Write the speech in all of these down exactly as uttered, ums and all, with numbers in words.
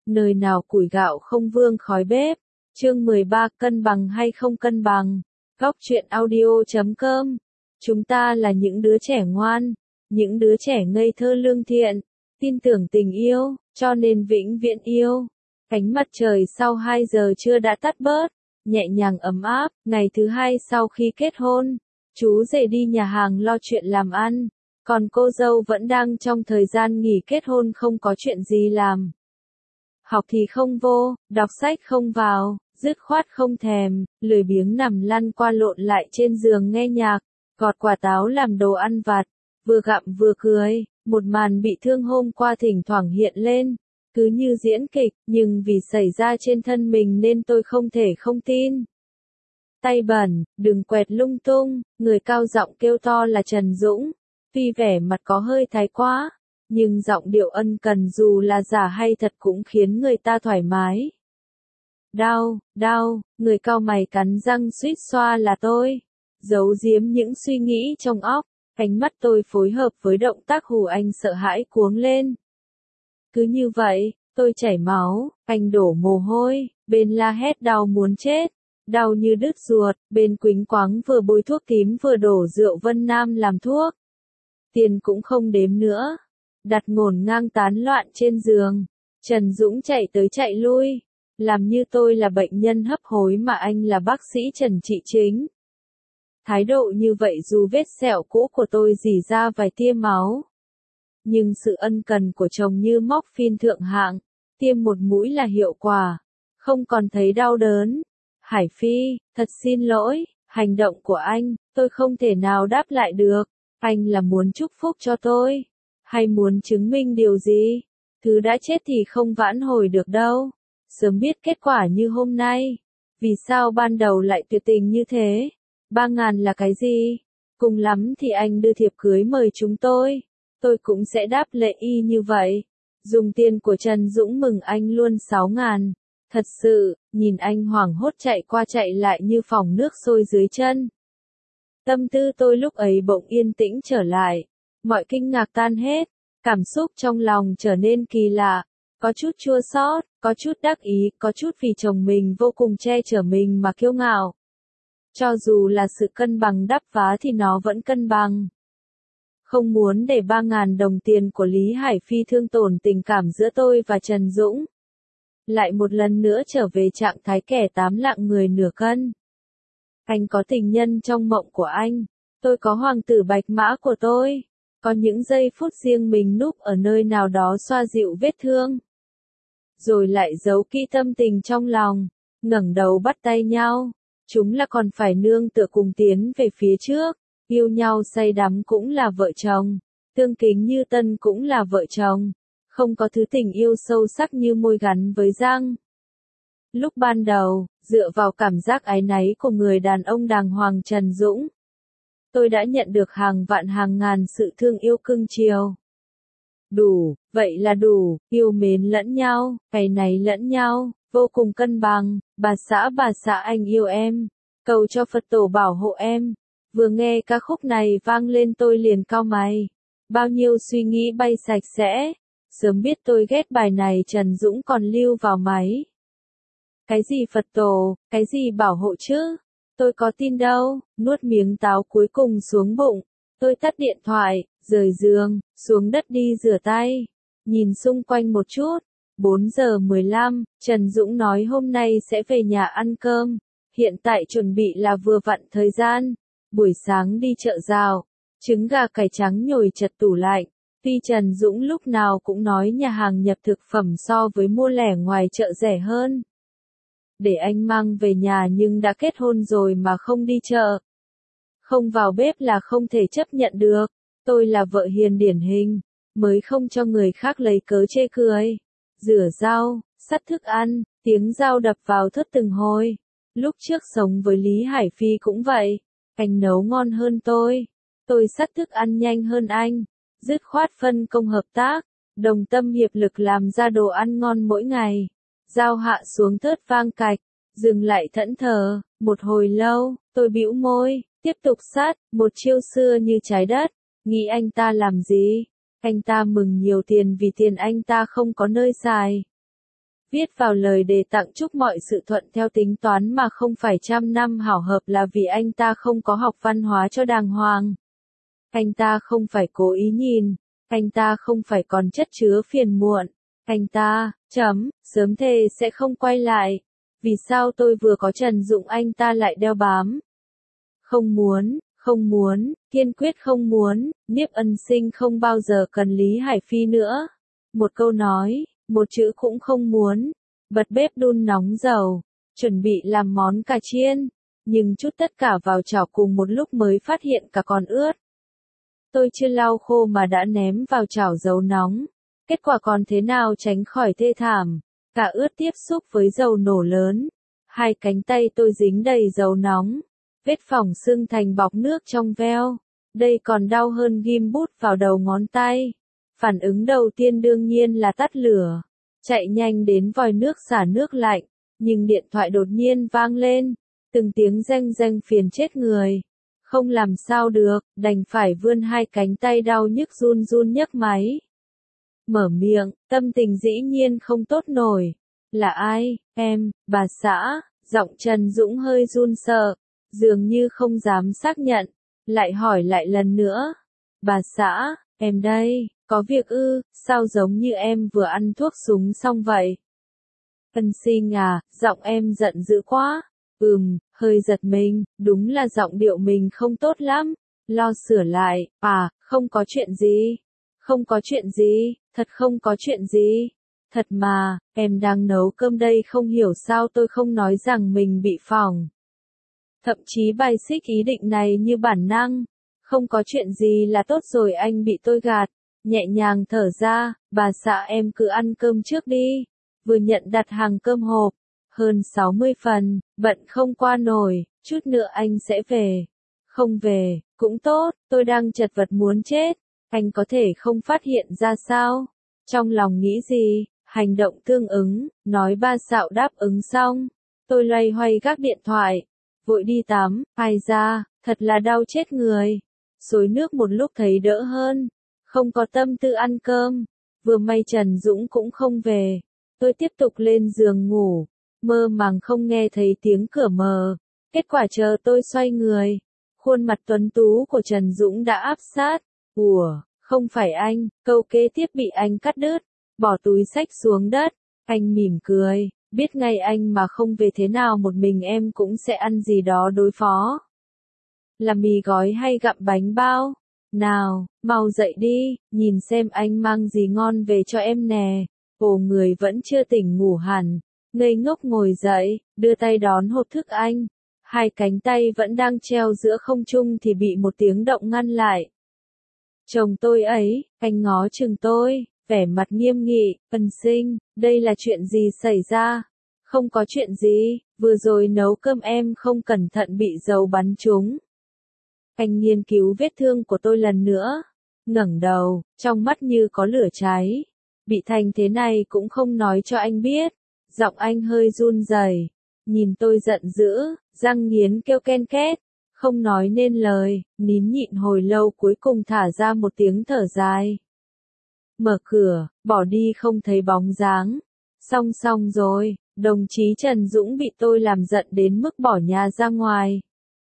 nơi nào củi gạo không vương khói bếp. Chương mười ba, cân bằng hay không cân bằng. Góc truyện audio chấm com. Chúng ta là những đứa trẻ ngoan, những đứa trẻ ngây thơ lương thiện, tin tưởng tình yêu, cho nên vĩnh viễn yêu. Ánh mặt trời sau hai giờ trưa đã tắt bớt, nhẹ nhàng ấm áp. Ngày thứ hai sau khi kết hôn, chú rể đi nhà hàng lo chuyện làm ăn, còn cô dâu vẫn đang trong thời gian nghỉ kết hôn không có chuyện gì làm. Học thì không vô, đọc sách không vào, dứt khoát không thèm, lười biếng nằm lăn qua lộn lại trên giường nghe nhạc, gọt quả táo làm đồ ăn vặt, vừa gặm vừa cười. Một màn bị thương hôm qua thỉnh thoảng hiện lên, cứ như diễn kịch, nhưng vì xảy ra trên thân mình nên tôi không thể không tin. Tay bẩn, đừng quẹt lung tung, người cao giọng kêu to là Trần Dũng. Tuy vẻ mặt có hơi thái quá, nhưng giọng điệu ân cần dù là giả hay thật cũng khiến người ta thoải mái. Đau, đau, người cau mày cắn răng suýt xoa là tôi. Giấu giếm những suy nghĩ trong óc, ánh mắt tôi phối hợp với động tác hù anh sợ hãi cuống lên. Cứ như vậy, tôi chảy máu, anh đổ mồ hôi, bên la hét đau muốn chết, đau như đứt ruột, bên quýnh quáng vừa bôi thuốc tím vừa đổ rượu Vân Nam làm thuốc. Tiền cũng không đếm nữa, đặt ngổn ngang tán loạn trên giường. Trần Dũng chạy tới chạy lui, làm như tôi là bệnh nhân hấp hối mà anh là bác sĩ Trần trị chính. Thái độ như vậy dù vết sẹo cũ của tôi rỉ ra vài tia máu, nhưng sự ân cần của chồng như móc phin thượng hạng, tiêm một mũi là hiệu quả, không còn thấy đau đớn. Hải Phi, thật xin lỗi, hành động của anh, tôi không thể nào đáp lại được. Anh là muốn chúc phúc cho tôi, hay muốn chứng minh điều gì? Thứ đã chết thì không vãn hồi được đâu. Sớm biết kết quả như hôm nay, vì sao ban đầu lại tuyệt tình như thế? Ba ngàn là cái gì? Cùng lắm thì anh đưa thiệp cưới mời chúng tôi, tôi cũng sẽ đáp lễ y như vậy. Dùng tiền của Trần Dũng mừng anh luôn sáu ngàn. Thật sự, nhìn anh hoảng hốt chạy qua chạy lại như phòng nước sôi dưới chân. Tâm tư tôi lúc ấy bỗng yên tĩnh trở lại, mọi kinh ngạc tan hết, cảm xúc trong lòng trở nên kỳ lạ, có chút chua xót, có chút đắc ý, có chút vì chồng mình vô cùng che chở mình mà kiêu ngạo. Cho dù là sự cân bằng đắp vá thì nó vẫn cân bằng. Không muốn để ba ngàn đồng tiền của Lý Hải Phi thương tổn tình cảm giữa tôi và Trần Dũng. Lại một lần nữa trở về trạng thái kẻ tám lạng người nửa cân. Anh có tình nhân trong mộng của anh, tôi có hoàng tử bạch mã của tôi, có những giây phút riêng mình núp ở nơi nào đó xoa dịu vết thương. Rồi lại giấu kỹ tâm tình trong lòng, ngẩng đầu bắt tay nhau, chúng là còn phải nương tựa cùng tiến về phía trước, yêu nhau say đắm cũng là vợ chồng, tương kính như tân cũng là vợ chồng, không có thứ tình yêu sâu sắc như môi gắn với răng. Lúc ban đầu, dựa vào cảm giác áy náy của người đàn ông đàng hoàng Trần Dũng, tôi đã nhận được hàng vạn hàng ngàn sự thương yêu cưng chiều. Đủ, vậy là đủ, yêu mến lẫn nhau, áy náy lẫn nhau, vô cùng cân bằng. Bà xã bà xã anh yêu em, cầu cho Phật tổ bảo hộ em. Vừa nghe ca khúc này vang lên tôi liền cau mày, bao nhiêu suy nghĩ bay sạch sẽ. Sớm biết tôi ghét bài này Trần Dũng còn lưu vào máy. Cái gì Phật tổ, cái gì bảo hộ chứ? Tôi có tin đâu. Nuốt miếng táo cuối cùng xuống bụng, tôi tắt điện thoại, rời giường, xuống đất đi rửa tay, nhìn xung quanh một chút. bốn giờ mười lăm, Trần Dũng nói hôm nay sẽ về nhà ăn cơm. Hiện tại chuẩn bị là vừa vặn thời gian. Buổi sáng đi chợ rào, trứng gà cải trắng nhồi chật tủ lạnh. Tuy Trần Dũng lúc nào cũng nói nhà hàng nhập thực phẩm so với mua lẻ ngoài chợ rẻ hơn. Để anh mang về nhà nhưng đã kết hôn rồi mà không đi chợ, không vào bếp là không thể chấp nhận được. Tôi là vợ hiền điển hình, mới không cho người khác lấy cớ chê cười. Rửa rau, sắt thức ăn, tiếng dao đập vào thớt từng hồi. Lúc trước sống với Lý Hải Phi cũng vậy, anh nấu ngon hơn tôi, tôi sắt thức ăn nhanh hơn anh. Dứt khoát phân công hợp tác, đồng tâm hiệp lực làm ra đồ ăn ngon mỗi ngày. Dao hạ xuống thớt vang cạch, dừng lại thẫn thờ, một hồi lâu, tôi bĩu môi, tiếp tục sắt, một chiêu xưa như trái đất. Nghĩ anh ta làm gì? Anh ta mừng nhiều tiền vì tiền anh ta không có nơi xài. Viết vào lời đề tặng chúc mọi sự thuận theo tính toán mà không phải trăm năm hảo hợp là vì anh ta không có học văn hóa cho đàng hoàng. Anh ta không phải cố ý nhìn, anh ta không phải còn chất chứa phiền muộn, anh ta, chấm, sớm thề sẽ không quay lại. Vì sao tôi vừa có Trần Dũng anh ta lại đeo bám? Không muốn, không muốn, kiên quyết không muốn, Niếp Ân Sinh không bao giờ cần Lý Hải Phi nữa. Một câu nói, một chữ cũng không muốn. Bật bếp đun nóng dầu, chuẩn bị làm món cà chiên, nhưng chút tất cả vào chảo cùng một lúc mới phát hiện cả còn ướt. Tôi chưa lau khô mà đã ném vào chảo dầu nóng. Kết quả còn thế nào tránh khỏi thê thảm, cả ướt tiếp xúc với dầu nổ lớn. Hai cánh tay tôi dính đầy dầu nóng, vết phỏng sưng thành bọc nước trong veo. Đây còn đau hơn ghim bút vào đầu ngón tay. Phản ứng đầu tiên đương nhiên là tắt lửa, chạy nhanh đến vòi nước xả nước lạnh, nhưng điện thoại đột nhiên vang lên, từng tiếng reng reng phiền chết người. Không làm sao được, đành phải vươn hai cánh tay đau nhức run run nhấc máy. Mở miệng, tâm tình dĩ nhiên không tốt nổi. Là ai, em, bà xã, giọng Trần Dũng hơi run sợ, dường như không dám xác nhận, lại hỏi lại lần nữa. Bà xã, em đây, có việc ư, sao giống như em vừa ăn thuốc súng xong vậy? Ân Sinh à, giọng em giận dữ quá. Ừm, hơi giật mình, đúng là giọng điệu mình không tốt lắm. Lo sửa lại, à, không có chuyện gì. Không có chuyện gì, thật không có chuyện gì. Thật mà, em đang nấu cơm đây không hiểu sao tôi không nói rằng mình bị phỏng. Thậm chí bài xích ý định này như bản năng. Không có chuyện gì là tốt rồi anh bị tôi gạt. Nhẹ nhàng thở ra, bà xã em cứ ăn cơm trước đi. Vừa nhận đặt hàng cơm hộp. Hơn sáu mươi phần, bận không qua nổi, chút nữa anh sẽ về. Không về, cũng tốt, tôi đang chật vật muốn chết. Anh có thể không phát hiện ra sao? Trong lòng nghĩ gì? Hành động tương ứng, nói ba xạo đáp ứng xong. Tôi loay hoay gác điện thoại, vội đi tắm, ai ra, thật là đau chết người. Xối nước một lúc thấy đỡ hơn, không có tâm tư ăn cơm. Vừa may Trần Dũng cũng không về, tôi tiếp tục lên giường ngủ, mơ màng không nghe thấy tiếng cửa mở. Kết quả chờ tôi xoay người, khuôn mặt tuấn tú của Trần Dũng đã áp sát. Ủa, không phải anh, câu kế tiếp bị anh cắt đứt, bỏ túi xách xuống đất. Anh mỉm cười, biết ngay anh mà không về thế nào một mình em cũng sẽ ăn gì đó đối phó. Là mì gói hay gặm bánh bao? Nào, mau dậy đi, nhìn xem anh mang gì ngon về cho em nè. Ồ, người vẫn chưa tỉnh ngủ hẳn, ngây ngốc ngồi dậy, đưa tay đón hộp thức anh. Hai cánh tay vẫn đang treo giữa không trung thì bị một tiếng động ngăn lại. Chồng tôi ấy, anh ngó chừng tôi, vẻ mặt nghiêm nghị. Ân Sinh, đây là chuyện gì xảy ra? Không có chuyện gì, vừa rồi nấu cơm em không cẩn thận bị dầu bắn trúng. Anh nghiên cứu vết thương của tôi lần nữa, ngẩng đầu, trong mắt như có lửa cháy. Bị thành thế này cũng không nói cho anh biết. Giọng anh hơi run rẩy, nhìn tôi giận dữ, răng nghiến kêu ken két, không nói nên lời, nín nhịn hồi lâu cuối cùng thả ra một tiếng thở dài. Mở cửa, bỏ đi không thấy bóng dáng. Xong xong rồi, đồng chí Trần Dũng bị tôi làm giận đến mức bỏ nhà ra ngoài.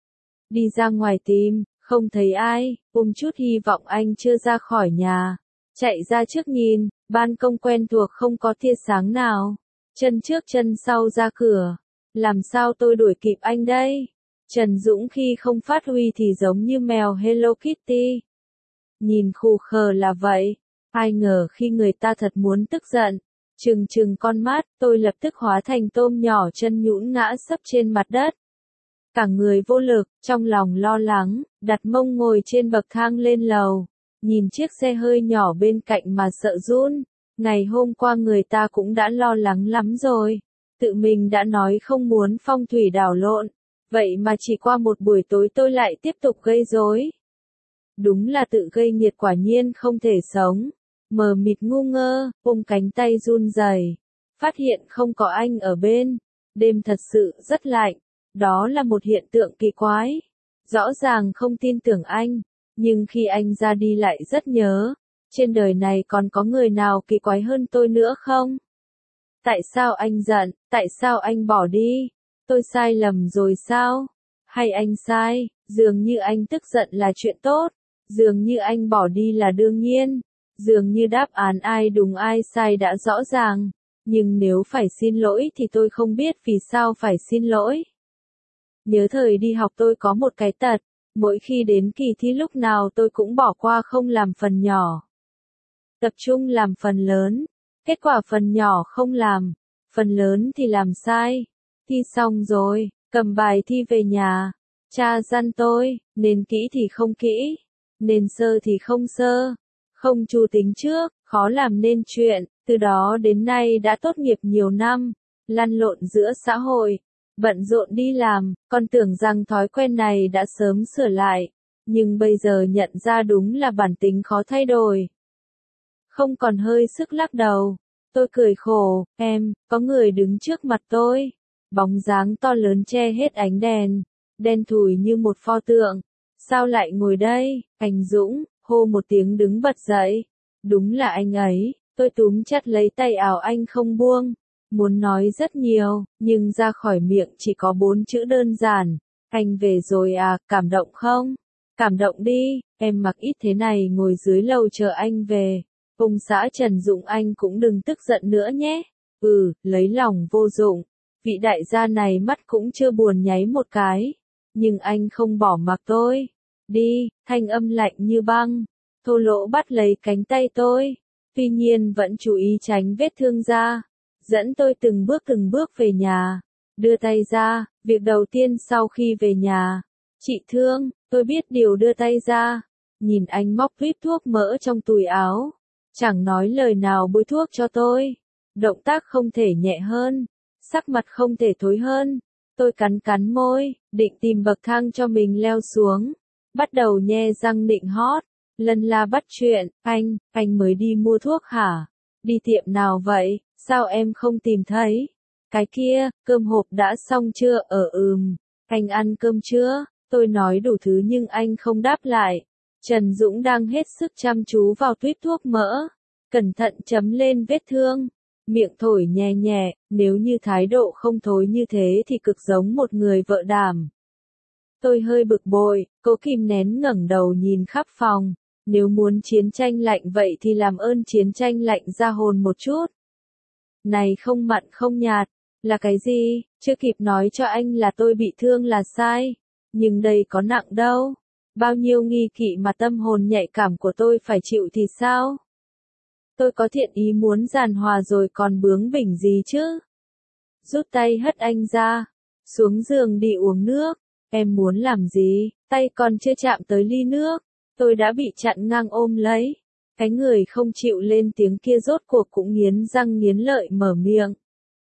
Đi ra ngoài tìm, không thấy ai, ôm chút hy vọng anh chưa ra khỏi nhà. Chạy ra trước nhìn, ban công quen thuộc không có tia sáng nào. Chân trước chân sau ra cửa. Làm sao tôi đuổi kịp anh đây? Trần Dũng khi không phát huy thì giống như mèo Hello Kitty. Nhìn khù khờ là vậy. Ai ngờ khi người ta thật muốn tức giận, trừng trừng con mắt, tôi lập tức hóa thành tôm nhỏ chân nhũn ngã sấp trên mặt đất. Cả người vô lực, trong lòng lo lắng, đặt mông ngồi trên bậc thang lên lầu. Nhìn chiếc xe hơi nhỏ bên cạnh mà sợ run. Ngày hôm qua người ta cũng đã lo lắng lắm rồi. Tự mình đã nói không muốn phong thủy đảo lộn. Vậy mà chỉ qua một buổi tối tôi lại tiếp tục gây rối. Đúng là tự gây nghiệt quả nhiên không thể sống. Mờ mịt ngu ngơ, ôm cánh tay run rẩy, phát hiện không có anh ở bên. Đêm thật sự rất lạnh. Đó là một hiện tượng kỳ quái. Rõ ràng không tin tưởng anh, nhưng khi anh ra đi lại rất nhớ. Trên đời này còn có người nào kỳ quái hơn tôi nữa không? Tại sao anh giận, tại sao anh bỏ đi? Tôi sai lầm rồi sao? Hay anh sai, dường như anh tức giận là chuyện tốt, dường như anh bỏ đi là đương nhiên, dường như đáp án ai đúng ai sai đã rõ ràng, nhưng nếu phải xin lỗi thì tôi không biết vì sao phải xin lỗi. Nhớ thời đi học tôi có một cái tật, mỗi khi đến kỳ thi lúc nào tôi cũng bỏ qua không làm phần nhỏ. Tập trung làm phần lớn, kết quả phần nhỏ không làm, phần lớn thì làm sai. Thi xong rồi, cầm bài thi về nhà, cha dặn tôi, nên kỹ thì không kỹ, nên sơ thì không sơ, không chu tính trước, khó làm nên chuyện, từ đó đến nay đã tốt nghiệp nhiều năm, lăn lộn giữa xã hội, bận rộn đi làm, còn tưởng rằng thói quen này đã sớm sửa lại, nhưng bây giờ nhận ra đúng là bản tính khó thay đổi. Không còn hơi sức lắc đầu, tôi cười khổ, em, có người đứng trước mặt tôi, bóng dáng to lớn che hết ánh đèn, đen thùi như một pho tượng, sao lại ngồi đây, anh Dũng, hô một tiếng đứng bật dậy, đúng là anh ấy, tôi túm chặt lấy tay áo anh không buông. Muốn nói rất nhiều, nhưng ra khỏi miệng chỉ có bốn chữ đơn giản. Anh về rồi à, cảm động không? Cảm động đi, em mặc ít thế này ngồi dưới lầu chờ anh về. Ông xã Trần Dũng anh cũng đừng tức giận nữa nhé. Ừ, lấy lòng vô dụng. Vị đại gia này mắt cũng chưa buồn nháy một cái. Nhưng anh không bỏ mặc tôi. Đi, thanh âm lạnh như băng. Thô Lỗ bắt lấy cánh tay tôi. Tuy nhiên vẫn chú ý tránh vết thương ra. Dẫn tôi từng bước từng bước về nhà, đưa tay ra, việc đầu tiên sau khi về nhà. Chị Thương, tôi biết điều đưa tay ra, nhìn anh móc tuýp thuốc mỡ trong túi áo, chẳng nói lời nào bôi thuốc cho tôi. Động tác không thể nhẹ hơn, sắc mặt không thể thối hơn. Tôi cắn cắn môi, định tìm bậc thang cho mình leo xuống, bắt đầu nhe răng định hót, lân la bắt chuyện, anh, anh mới đi mua thuốc hả? Đi tiệm nào vậy? Sao em không tìm thấy? Cái kia, cơm hộp đã xong chưa? Ở ừm, anh ăn cơm chưa? Tôi nói đủ thứ nhưng anh không đáp lại. Trần Dũng đang hết sức chăm chú vào tuýp thuốc mỡ, cẩn thận chấm lên vết thương, miệng thổi nhẹ nhẹ, nếu như thái độ không thối như thế thì cực giống một người vợ đảm. Tôi hơi bực bội, cố kìm nén ngẩng đầu nhìn khắp phòng, nếu muốn chiến tranh lạnh vậy thì làm ơn chiến tranh lạnh ra hồn một chút. Này không mặn không nhạt, là cái gì? Chưa kịp nói cho anh là tôi bị thương là sai, nhưng đây có nặng đâu. Bao nhiêu nghi kỵ mà tâm hồn nhạy cảm của tôi phải chịu thì sao? Tôi có thiện ý muốn giàn hòa rồi còn bướng bỉnh gì chứ? Rút tay hất anh ra, xuống giường đi uống nước. Em muốn làm gì? Tay còn chưa chạm tới ly nước, tôi đã bị chặn ngang ôm lấy. Cái người không chịu lên tiếng kia rốt cuộc cũng nghiến răng nghiến lợi mở miệng.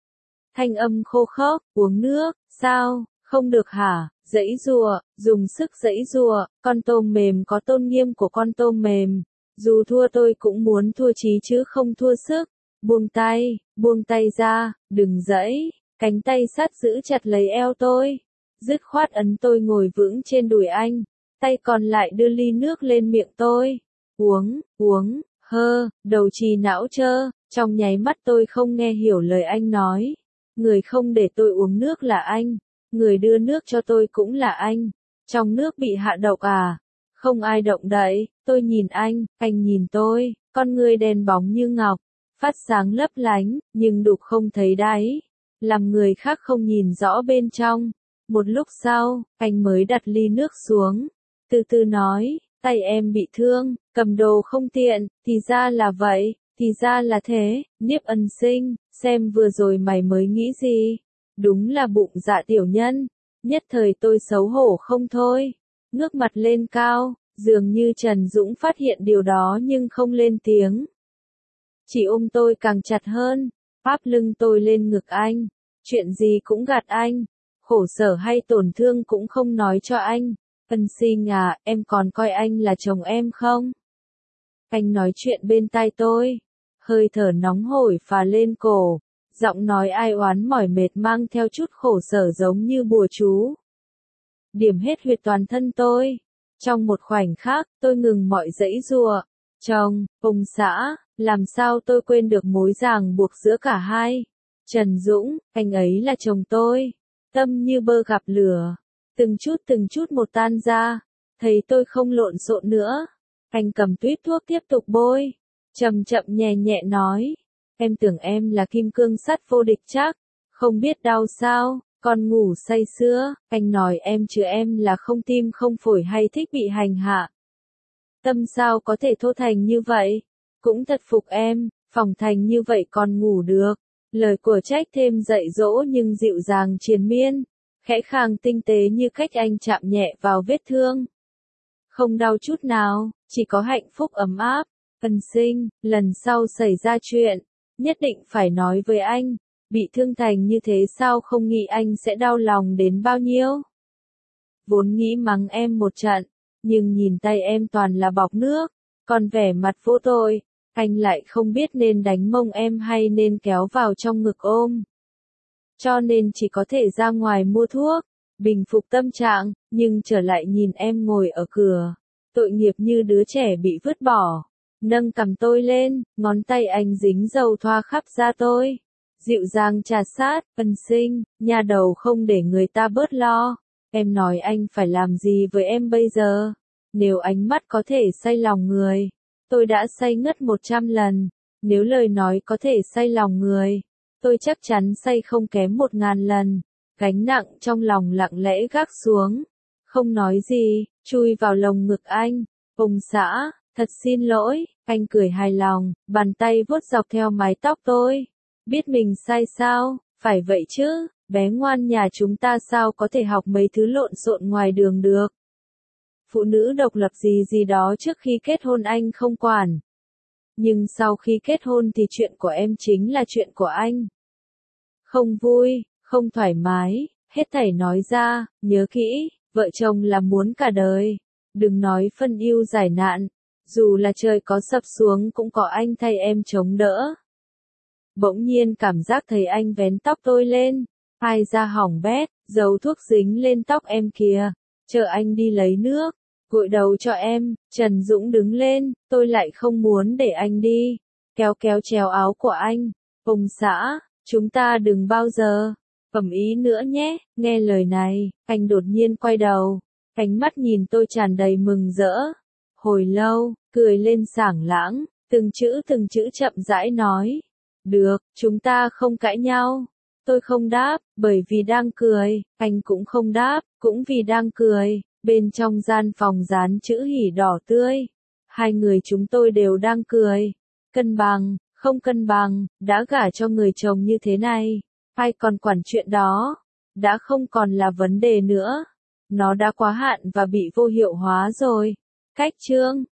Thanh âm khô khốc, uống nước, sao, không được hả, giãy giụa, dùng sức giãy giụa, con tôm mềm có tôn nghiêm của con tôm mềm. Dù thua tôi cũng muốn thua chí chứ không thua sức. Buông tay, buông tay ra, đừng giãy, cánh tay sát giữ chặt lấy eo tôi. Dứt khoát ấn tôi ngồi vững trên đùi anh, tay còn lại đưa ly nước lên miệng tôi. Uống, uống, hơ, đầu trì não trơ, trong nháy mắt tôi không nghe hiểu lời anh nói. Người không để tôi uống nước là anh, người đưa nước cho tôi cũng là anh. Trong nước bị hạ độc à? Không ai động đậy, tôi nhìn anh, anh nhìn tôi, con người đen bóng như ngọc, phát sáng lấp lánh, nhưng đục không thấy đáy, làm người khác không nhìn rõ bên trong. Một lúc sau, anh mới đặt ly nước xuống, từ từ nói, tay em bị thương, cầm đồ không tiện, thì ra là vậy, thì ra là thế, Niếp Ân Sinh, xem vừa rồi mày mới nghĩ gì, đúng là bụng dạ tiểu nhân, nhất thời tôi xấu hổ không thôi, ngước mặt lên cao, dường như Trần Dũng phát hiện điều đó nhưng không lên tiếng. Chỉ ôm tôi càng chặt hơn, áp lưng tôi lên ngực anh, chuyện gì cũng gạt anh, khổ sở hay tổn thương cũng không nói cho anh. Ân Sinh à, em còn coi anh là chồng em không? Anh nói chuyện bên tai tôi, hơi thở nóng hổi phả lên cổ, giọng nói ai oán mỏi mệt mang theo chút khổ sở giống như bùa chú. Điểm hết huyệt toàn thân tôi. Trong một khoảnh khắc, tôi ngừng mọi giãy giụa. Chồng, ông xã, làm sao tôi quên được mối ràng buộc giữa cả hai? Trần Dũng, anh ấy là chồng tôi. Tâm như bơ gặp lửa. Từng chút từng chút một tan ra. Thấy tôi không lộn xộn nữa. Anh cầm tuýp thuốc tiếp tục bôi. Chậm chậm nhẹ nhẹ nói. Em tưởng em là kim cương sắt vô địch chắc. Không biết đau sao, còn ngủ say sưa. Anh nói em chứ em là không tim không phổi hay thích bị hành hạ. Tâm sao có thể thô thành như vậy? Cũng thật phục em, phòng thành như vậy còn ngủ được. Lời của trách thêm dạy dỗ nhưng dịu dàng triền miên. Khẽ khàng tinh tế như cách anh chạm nhẹ vào vết thương. Không đau chút nào, chỉ có hạnh phúc ấm áp. Ân Sinh, lần sau xảy ra chuyện, nhất định phải nói với anh. Bị thương thành như thế sao không nghĩ anh sẽ đau lòng đến bao nhiêu? Vốn nghĩ mắng em một trận, nhưng nhìn tay em toàn là bọt nước, còn vẻ mặt vô tội, anh lại không biết nên đánh mông em hay nên kéo vào trong ngực ôm. Cho nên chỉ có thể ra ngoài mua thuốc, bình phục tâm trạng, nhưng trở lại nhìn em ngồi ở cửa, tội nghiệp như đứa trẻ bị vứt bỏ. Nâng cầm tôi lên, ngón tay anh dính dầu thoa khắp da tôi. Dịu dàng trà sát, Ân Sinh, nhà đầu không để người ta bớt lo. Em nói anh phải làm gì với em bây giờ? Nếu ánh mắt có thể say lòng người, tôi đã say ngất một trăm lần. Nếu lời nói có thể say lòng người, tôi chắc chắn say không kém một ngàn lần. Gánh nặng trong lòng lặng lẽ gác xuống. Không nói gì, chui vào lồng ngực anh. Ông xã, thật xin lỗi, anh cười hài lòng, bàn tay vuốt dọc theo mái tóc tôi. Biết mình sai sao, phải vậy chứ, bé ngoan nhà chúng ta sao có thể học mấy thứ lộn xộn ngoài đường được. Phụ nữ độc lập gì gì đó trước khi kết hôn anh không quản. Nhưng sau khi kết hôn thì chuyện của em chính là chuyện của anh. Không vui, không thoải mái, hết thảy nói ra, nhớ kỹ, vợ chồng là muốn cả đời. Đừng nói phân yêu giải nạn, dù là trời có sập xuống cũng có anh thay em chống đỡ. Bỗng nhiên cảm giác thấy anh vén tóc tôi lên, ai da hỏng bét, dầu thuốc dính lên tóc em kìa, chờ anh đi lấy nước, gội đầu cho em. Trần Dũng đứng lên, tôi lại không muốn để anh đi, kéo kéo chéo áo của anh. Ông xã, chúng ta đừng bao giờ ầm ĩ nữa nhé. Nghe lời này, anh đột nhiên quay đầu, ánh mắt nhìn tôi tràn đầy mừng rỡ. Hồi lâu, cười lên sảng lãng, từng chữ từng chữ chậm rãi nói. Được, chúng ta không cãi nhau. Tôi không đáp, bởi vì đang cười, anh cũng không đáp, cũng vì đang cười. Bên trong gian phòng dán chữ hỉ đỏ tươi. Hai người chúng tôi đều đang cười. Cân bằng, không cân bằng, đã gả cho người chồng như thế này. Ai còn quản chuyện đó? Đã không còn là vấn đề nữa. Nó đã quá hạn và bị vô hiệu hóa rồi. Cách chương